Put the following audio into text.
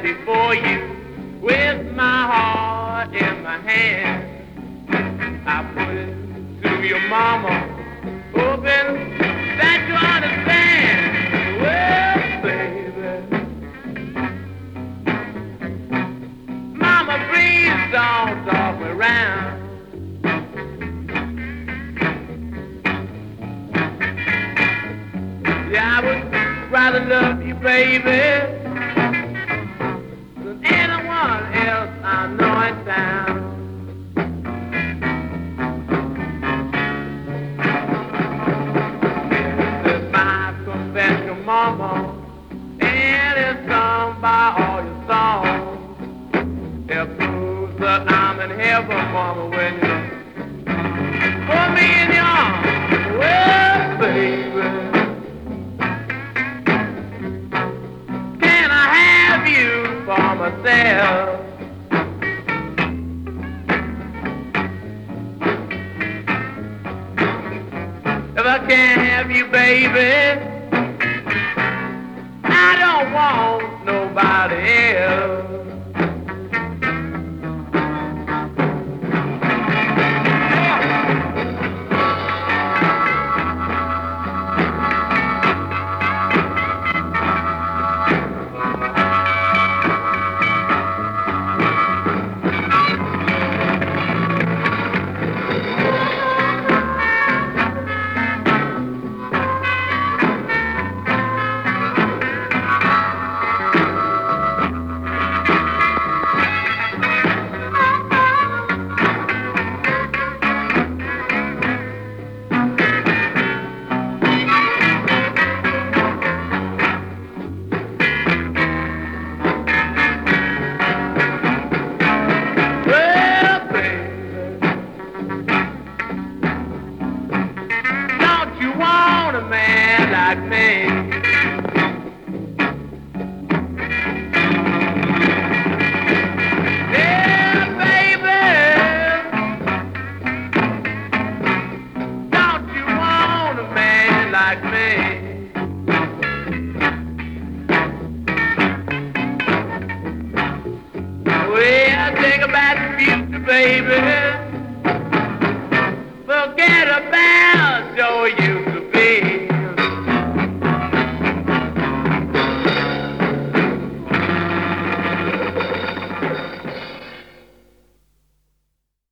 before you with my heart in my hand. I put it to your mama, hoping that you understand. Well, baby, mama, please don't talk me around. Yeah, I would rather love you, baby, than anyone else I know in town. This is my confession, mama, and it's sung by all your songs. It proves that I'm in heaven, mama, when you put me in your arms. Well, baby, for myself. If I can't have you, baby, I don't want nobody else. Baby,